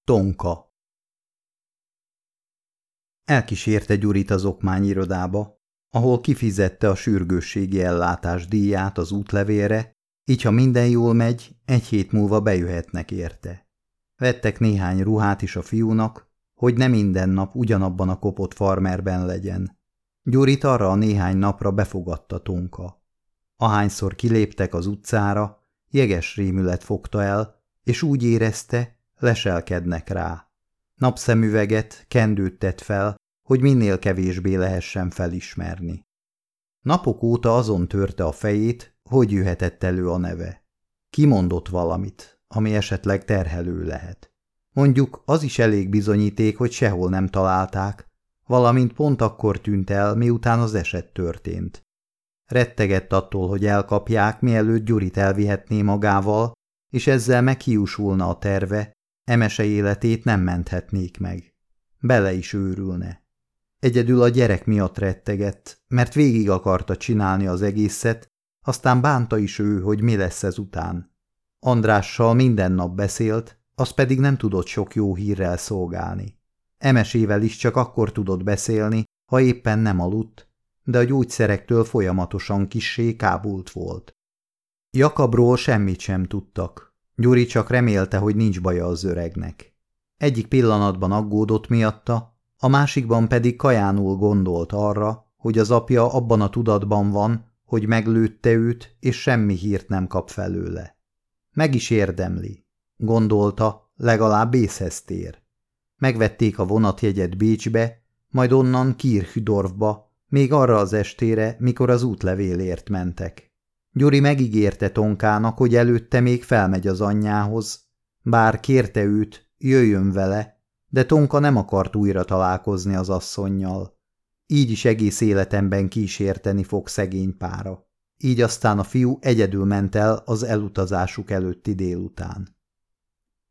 Tonka. Elkísérte Gyurit az okmányirodába, ahol kifizette a sürgősségi ellátás díját az útlevélre, így ha minden jól megy, 1 hét múlva bejöhetnek érte. Vettek néhány ruhát is a fiúnak, hogy ne minden nap ugyanabban a kopott farmerben legyen. Gyurit arra a néhány napra befogadta Tonka. Ahányszor kiléptek az utcára, jeges rémület fogta el, és úgy érezte, leselkednek rá. Napszemüveget, kendőt tett fel, hogy minél kevésbé lehessen felismerni. Napok óta azon törte a fejét, hogy jöhetett elő a neve. Kimondott valamit, ami esetleg terhelő lehet. Mondjuk az is elég bizonyíték, hogy sehol nem találták, valamint pont akkor tűnt el, miután az eset történt. Rettegett attól, hogy elkapják, mielőtt Gyurit elvihetné magával, és ezzel meghiúsulna a terve, Emese életét nem menthetnék meg. Bele is őrülne. Egyedül a gyerek miatt rettegett, mert végig akarta csinálni az egészet, aztán bánta is ő, hogy mi lesz ezután. Andrással minden nap beszélt, az pedig nem tudott sok jó hírrel szolgálni. Emesével is csak akkor tudott beszélni, ha éppen nem aludt, de a gyógyszerektől folyamatosan kissé kábult volt. Jakabról semmit sem tudtak. Gyuri csak remélte, hogy nincs baja az öregnek. Egyik pillanatban aggódott miatta, a másikban pedig kajánul gondolt arra, hogy az apja abban a tudatban van, hogy meglőtte őt, és semmi hírt nem kap felőle. Meg is érdemli, gondolta, legalább észhez tér. Megvették a vonatjegyet Bécsbe, majd onnan Kirchdorfba, még arra az estére, mikor az útlevélért mentek. Gyuri megígérte Tonkának, hogy előtte még felmegy az anyjához, bár kérte őt, jöjjön vele, de Tonka nem akart újra találkozni az asszonnyal. Így is egész életemben kísérteni fog szegény pára. Így aztán a fiú egyedül ment el az elutazásuk előtti délután.